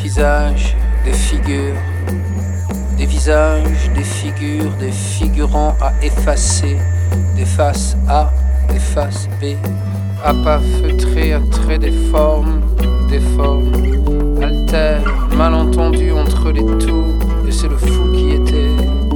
visages, des figures, des visages, des figures, des figurants à effacer, des faces A, des faces B, à pas feutrés, à traits des formes, altères, malentendus entre les tours, et c'est le fou qui était.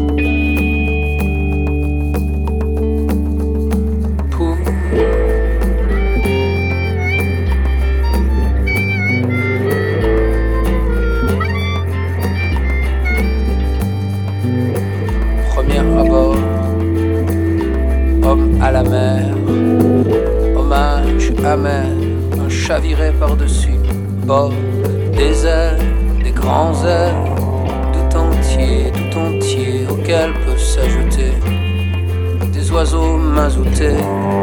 Abord, homme à la mer, hommage amer, un chaviré par-dessus, bord, des airs, des grands airs, tout entier, auquel peuvent s'ajouter des oiseaux mazoutés.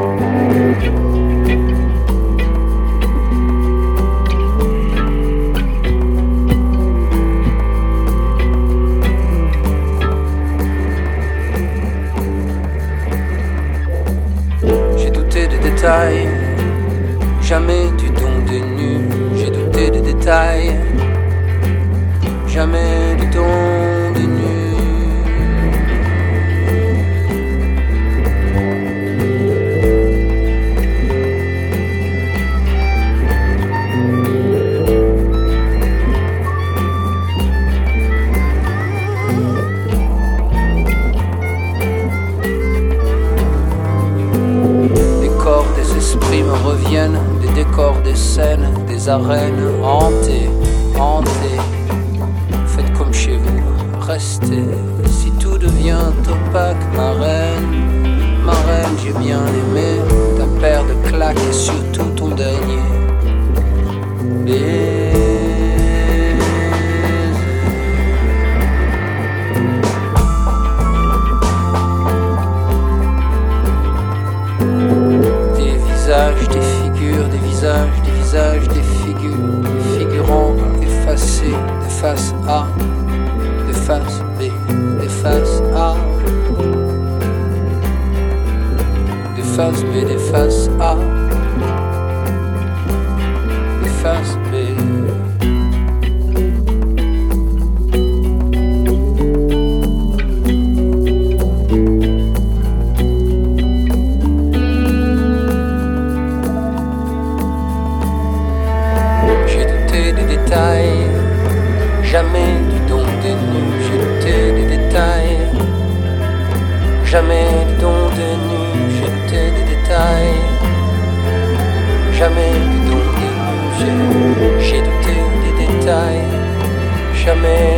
Jamais du don des nus, j'ai douté des détails. Jamais du don des nus. Me reviennent des décors, des scènes, des arènes hantées. Faites comme chez vous, restez. Si tout devient opaque, ma reine, j'ai bien aimé ta paire de claques et surtout ton dernier baiser. Des figures, des visages, des figures, des figurants effacés, des faces A, des faces B, des faces A, des faces B, des faces A, des faces B. Jamais du don des nus, j'ai douté des détails. Jamais du don des nus, j'ai douté des détails. Jamais du don des nus, j'ai douté des détails. Jamais